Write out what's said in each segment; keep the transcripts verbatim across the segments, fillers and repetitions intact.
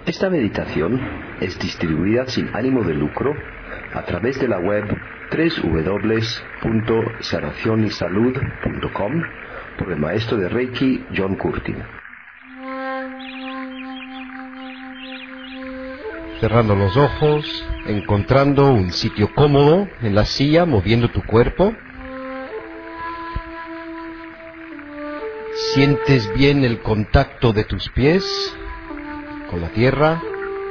Esta meditación es distribuida sin ánimo de lucro a través de la web doble u doble u doble u punto sanación y salud punto com por el maestro de Reiki John Curtin. Cerrando los ojos, encontrando un sitio cómodo en la silla, moviendo tu cuerpo. Sientes bien el contacto de tus pies con la tierra.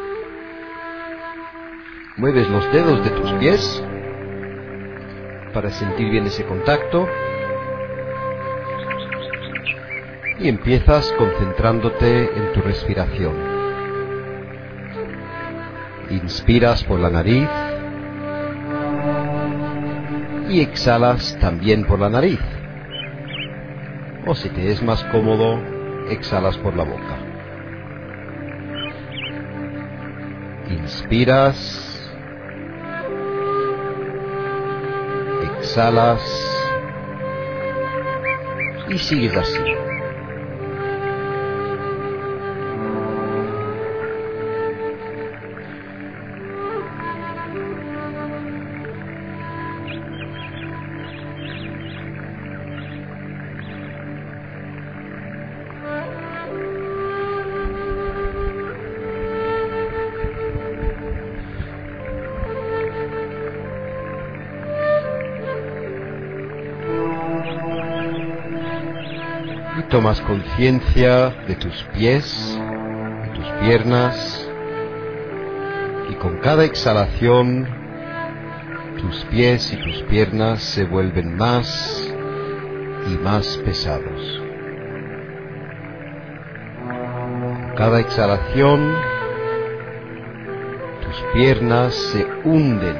Mueves los dedos de tus pies para sentir bien ese contacto. Y empiezas concentrándote en tu respiración. Inspiras por la nariz y exhalas también por la nariz. O si te es más cómodo, exhalas por la boca. Inspiras, exhalas y sigues así. Tomas conciencia de tus pies, de tus piernas, y con cada exhalación tus pies y tus piernas se vuelven más y más pesados. Con cada exhalación tus piernas se hunden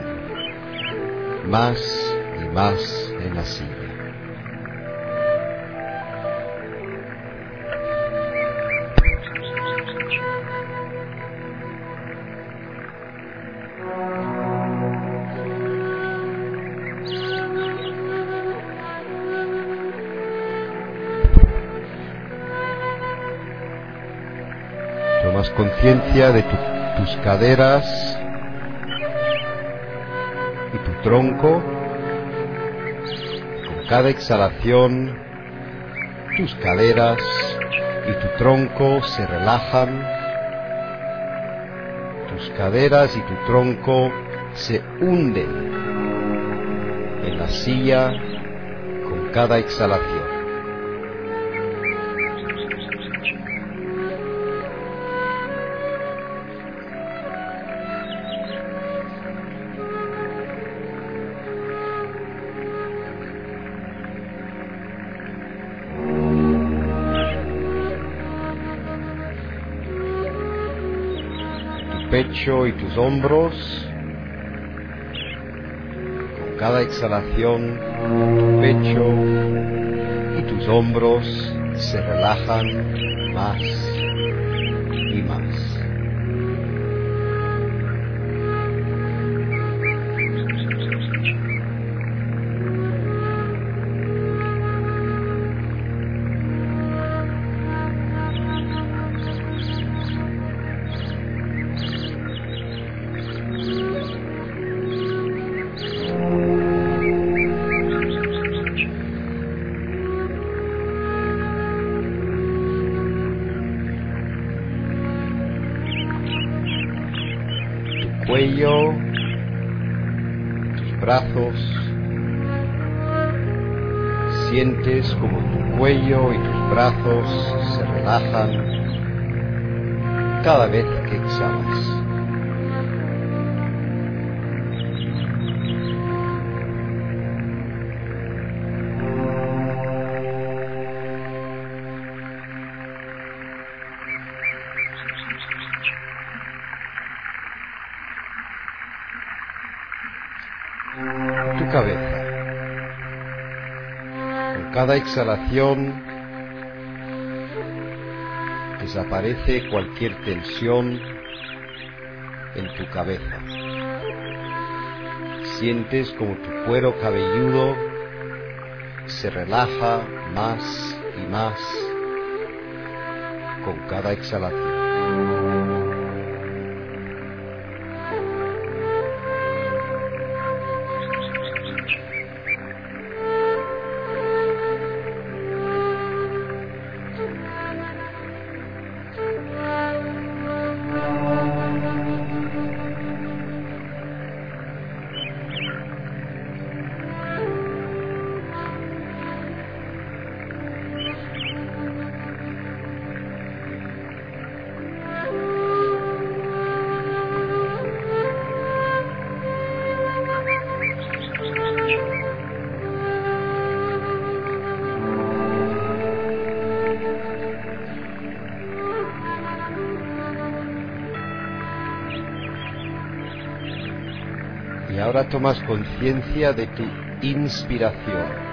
más y más en la silla. Tomas conciencia de tu, tus caderas y tu tronco. Con cada exhalación, tus caderas y tu tronco se relajan. Tus caderas y tu tronco se hunden en la silla con cada exhalación. Pecho y tus hombros. Con cada exhalación, tu pecho y tus hombros se relajan más y más. Cuello, tus brazos, sientes como tu cuello y tus brazos se relajan cada vez que exhalas. Tu cabeza. Con cada exhalación desaparece cualquier tensión en tu cabeza. Sientes como tu cuero cabelludo se relaja más y más con cada exhalación. Y ahora tomas conciencia de tu inspiración.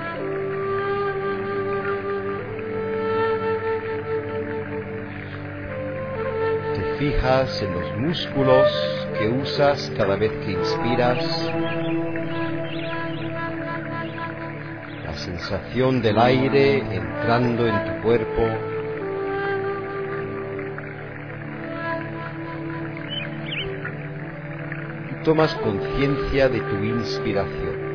Te fijas en los músculos que usas cada vez que inspiras, la sensación del aire entrando en tu cuerpo. Y tomas conciencia de tu inspiración.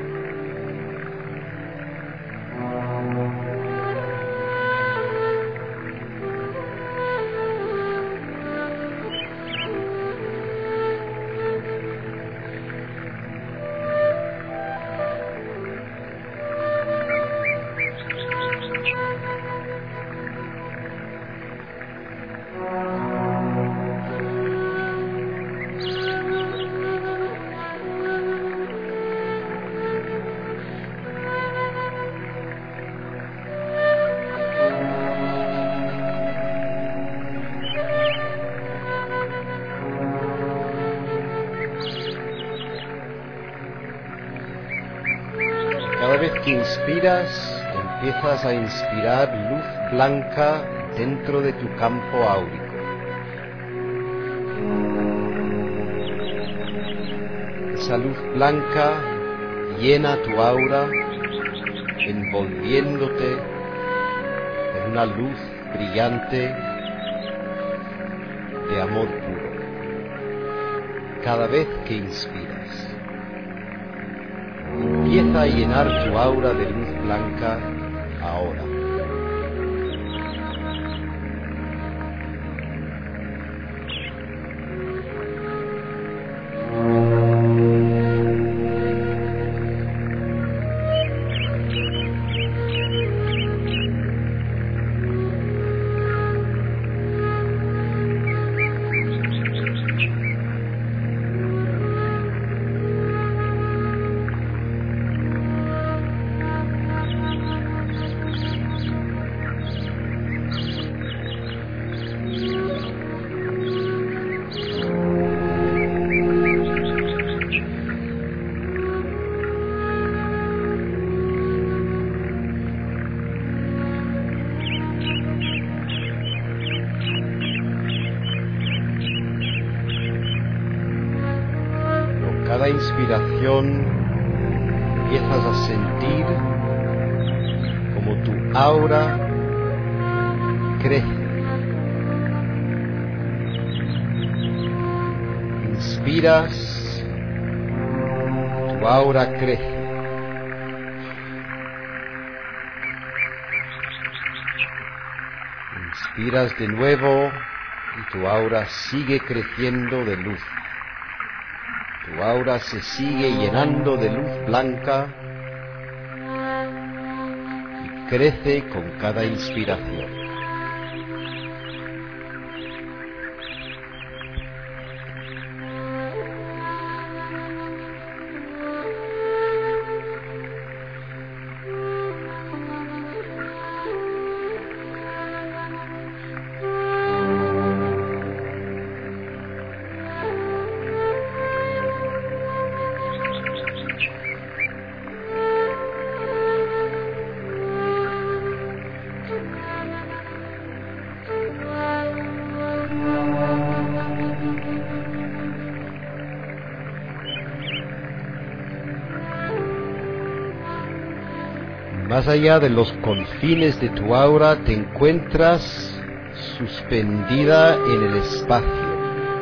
Cada vez que inspiras, empiezas a inspirar luz blanca dentro de tu campo áurico. Esa luz blanca llena tu aura, envolviéndote en una luz brillante de amor puro. Cada vez que inspiras, empieza a llenar tu aura de luz blanca ahora. Cada inspiración empiezas a sentir como tu aura crece. Inspiras, tu aura crece. Inspiras de nuevo y tu aura sigue creciendo de luz. Tu aura se sigue llenando de luz blanca y crece con cada inspiración. Más allá de los confines de tu aura te encuentras suspendida en el espacio.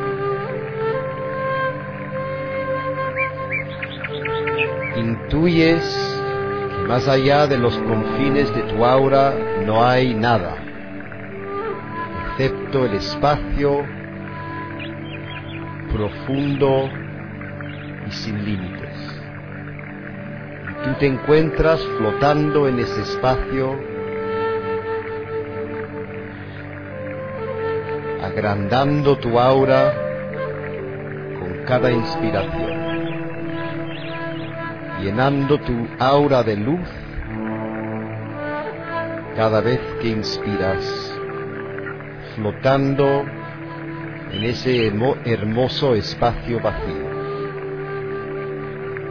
Intuyes que más allá de los confines de tu aura no hay nada, excepto el espacio profundo y sin límites. Tú te encuentras flotando en ese espacio, agrandando tu aura con cada inspiración, llenando tu aura de luz cada vez que inspiras, flotando en ese hermoso espacio vacío.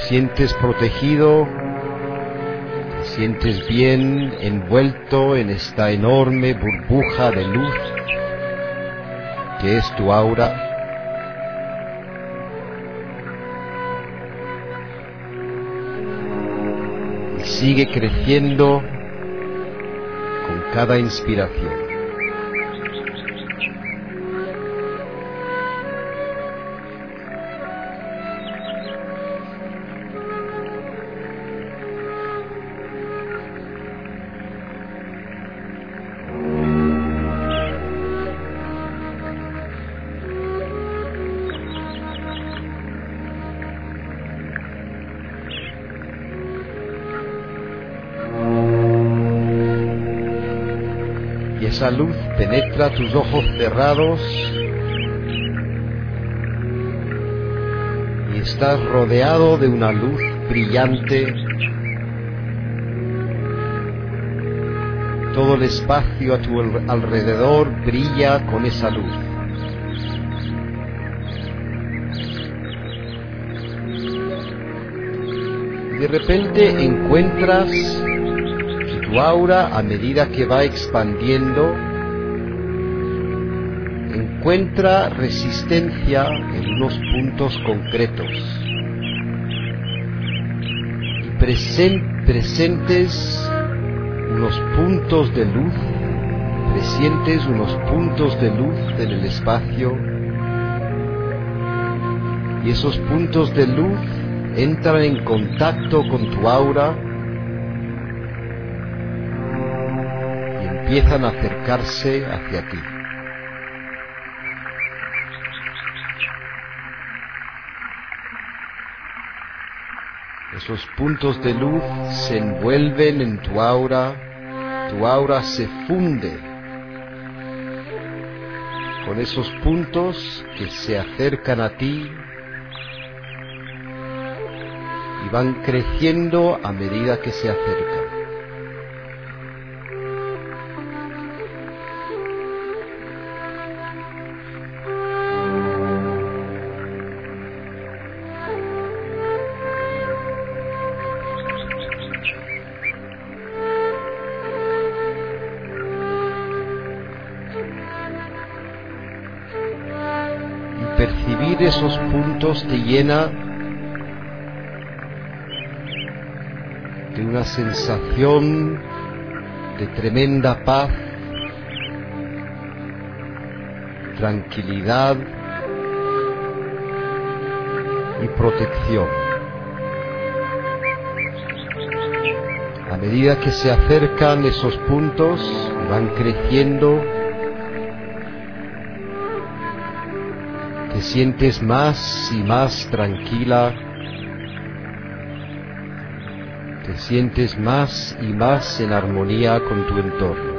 sientes protegido, te sientes bien envuelto en esta enorme burbuja de luz que es tu aura. Y sigue creciendo con cada inspiración. Esa luz penetra tus ojos cerrados y estás rodeado de una luz brillante. Todo el espacio a tu alrededor brilla con esa luz. Y de repente encuentras tu aura, a medida que va expandiendo, encuentra resistencia en unos puntos concretos y presen presentes unos puntos de luz, presientes unos puntos de luz en el espacio, y esos puntos de luz entran en contacto con tu aura empiezan a acercarse hacia ti. Esos puntos de luz se envuelven en tu aura, tu aura se funde con esos puntos que se acercan a ti y van creciendo a medida que se acercan. Percibir esos puntos te llena de una sensación de tremenda paz, tranquilidad y protección. A medida que se acercan esos puntos y van creciendo, te sientes más y más tranquila, te sientes más y más en armonía con tu entorno.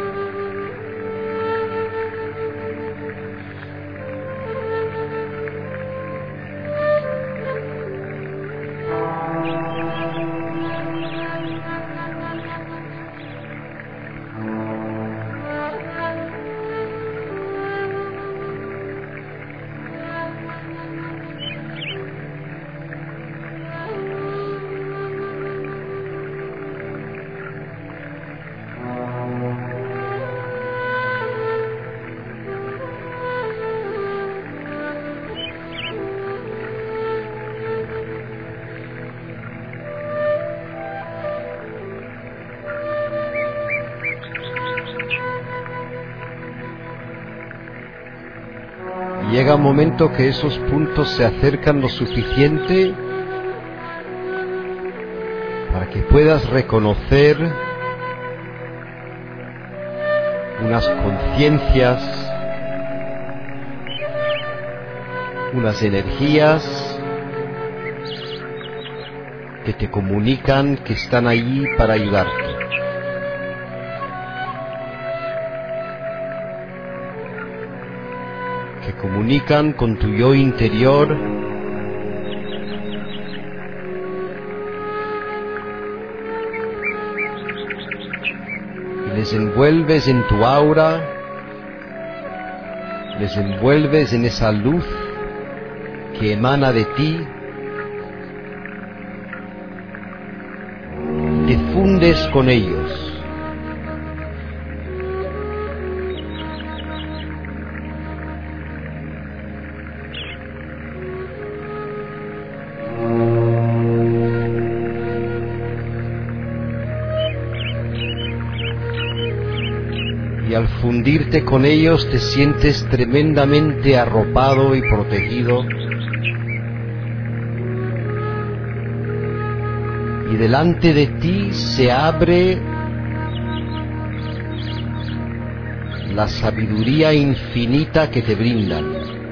Llega un momento que esos puntos se acercan lo suficiente para que puedas reconocer unas conciencias, unas energías que te comunican que están allí para ayudarte. Que comunican con tu yo interior y les envuelves en tu aura, les envuelves en esa luz que emana de ti te fundes con ellos. Y al fundirte con ellos te sientes tremendamente arropado y protegido. Y delante de ti se abre la sabiduría infinita que te brindan.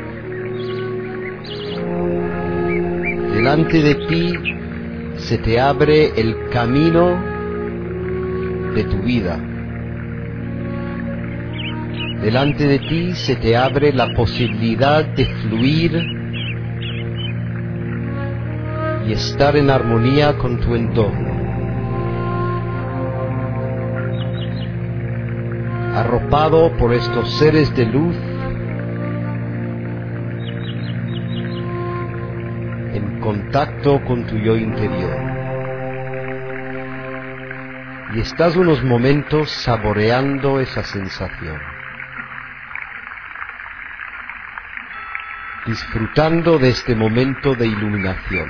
Delante de ti se te abre el camino de tu vida. Delante de ti se te abre la posibilidad de fluir y estar en armonía con tu entorno. Arropado por estos seres de luz, en contacto con tu yo interior. Y estás unos momentos saboreando esa sensación, disfrutando de este momento de iluminación.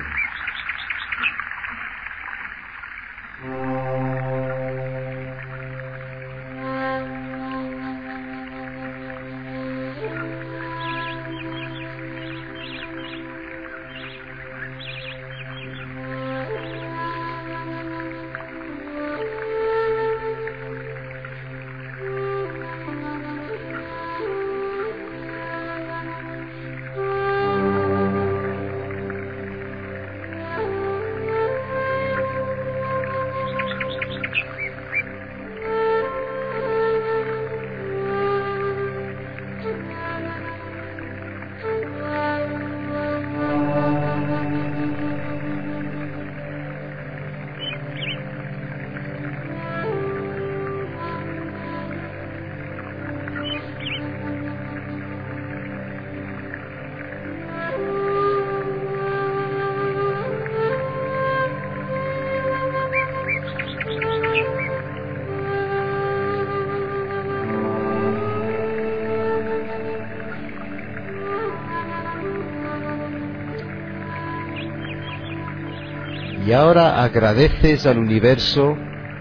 Y ahora agradeces al universo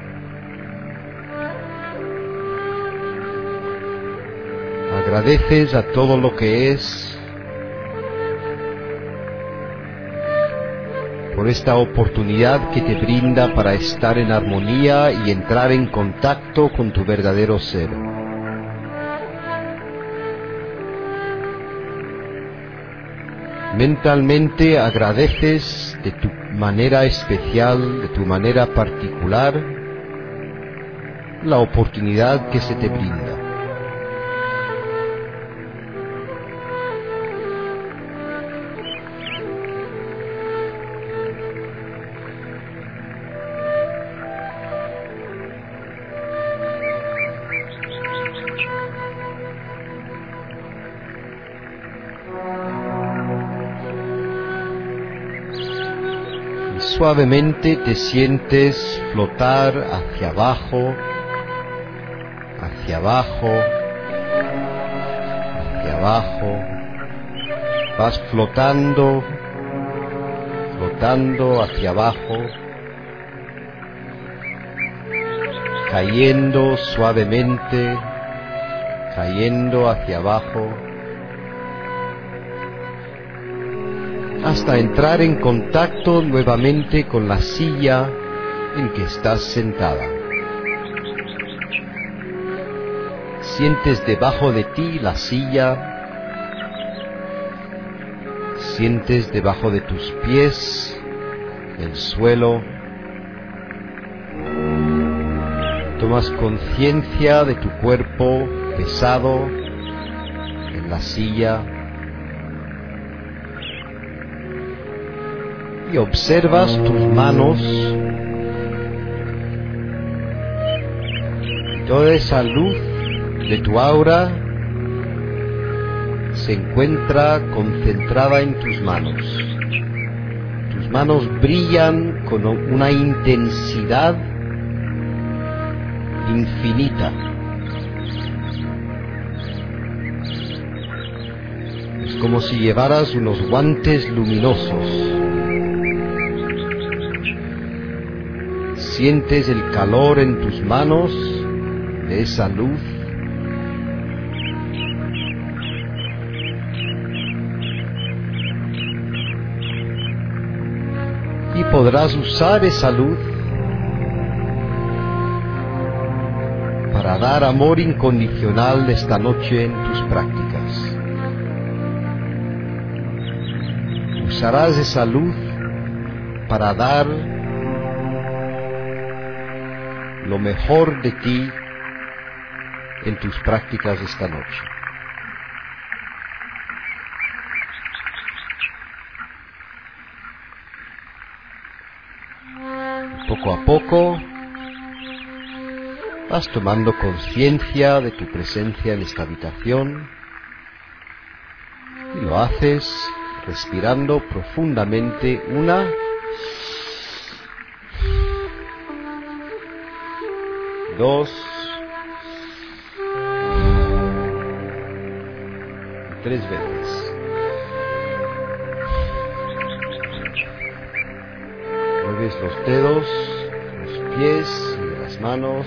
agradeces a todo lo que es por esta oportunidad que te brinda para estar en armonía y entrar en contacto con tu verdadero ser. Mentalmente agradeces de tu manera especial, de tu manera particular, la oportunidad que se te brinda. Suavemente te sientes flotar hacia abajo, hacia abajo, hacia abajo. Vas flotando, flotando hacia abajo, cayendo suavemente, cayendo hacia abajo, hasta entrar en contacto nuevamente con la silla en que estás sentada. Sientes debajo de ti la silla, sientes debajo de tus pies el suelo, tomas conciencia de tu cuerpo pesado en la silla, y observas tus manos, toda esa luz de tu aura se encuentra concentrada en tus manos. Tus manos brillan con una intensidad infinita. Es como si llevaras unos guantes luminosos. Sientes el calor en tus manos de esa luz. Y podrás usar esa luz para dar amor incondicional esta noche en tus prácticas. Usarás esa luz para dar lo mejor de ti en tus prácticas esta noche. Poco a poco vas tomando conciencia de tu presencia en esta habitación y lo haces respirando profundamente una dos y tres veces. Mueves los dedos, los pies y las manos.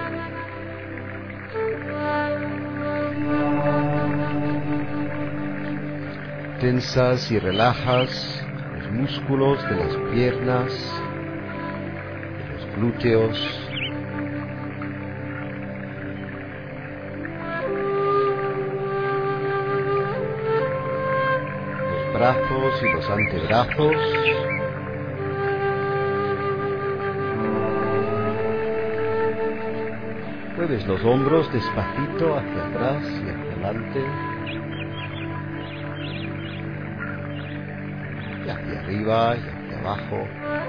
Tensas y relajas los músculos de las piernas, de los glúteos. Brazos y los antebrazos. Mueves los hombros despacito hacia atrás y hacia adelante. Y hacia arriba y hacia abajo.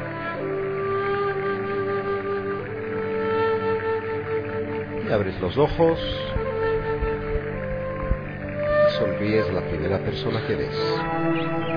Y abres los ojos. Sonríes a la primera persona que ves.